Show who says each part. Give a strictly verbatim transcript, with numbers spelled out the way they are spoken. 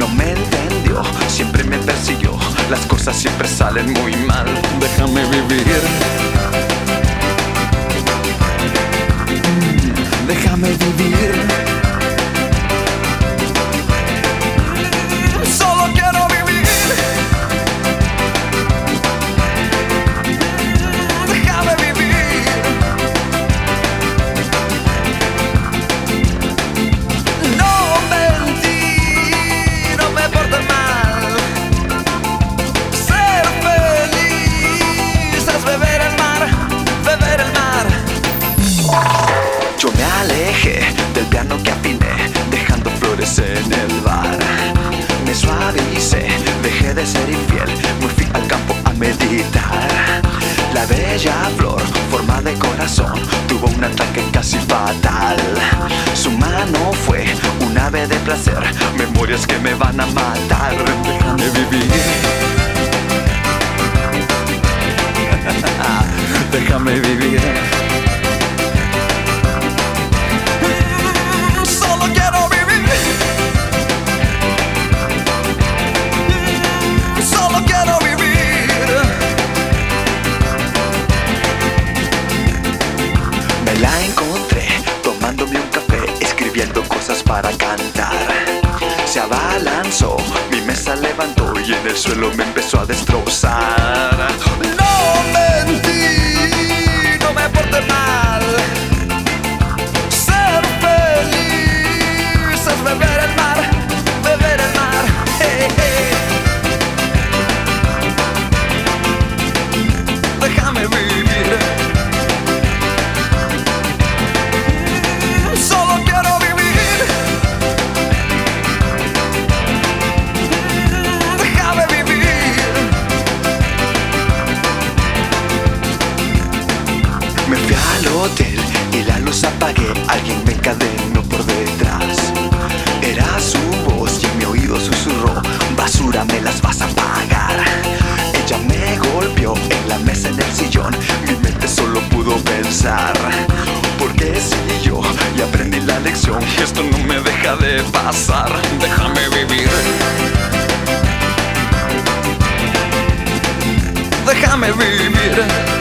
Speaker 1: no me entendió, siempre me persiguió, las cosas siempre salen muy mal. Déjame vivir. Mm, déjame vivir. Solo quiero vivir. Déjame vivir. No mentir, no me porte mal. Ser feliz es beber el mar, beber el mar. Yo me alejé del piano que afiné, dejando flores en el bar. Me suavicé, dejé de ser infiel, me fui al campo a meditar. La bella flor, forma de corazón, tuvo un ataque casi fatal. Su mano fue un ave de placer, memorias que me van a matar. Déjame vivir. Déjame vivir. Solo quiero vivir. Solo quiero vivir. Me la encontré tomándome un café, escribiendo cosas para cantar. Se abalanzó, mi mesa levantó y en el suelo me empezó a destrozar. No mentí, no me porté mal. Ser feliz es beber el mar, beber el mar. Hey, hey. Déjame vivir. Solo quiero vivir. Déjame vivir. Me fui al hotel y la luz apagué. Alguien me encadenó por detrás. Era su voz y en mi oído susurró: basura, me las vas a pagar. Ella me golpeó en la mesa, en el sillón. Mi mente solo pudo pensar: ¿por qué siguió? Y aprendí la lección. Esto no me deja de pasar. Déjame vivir. Déjame vivir.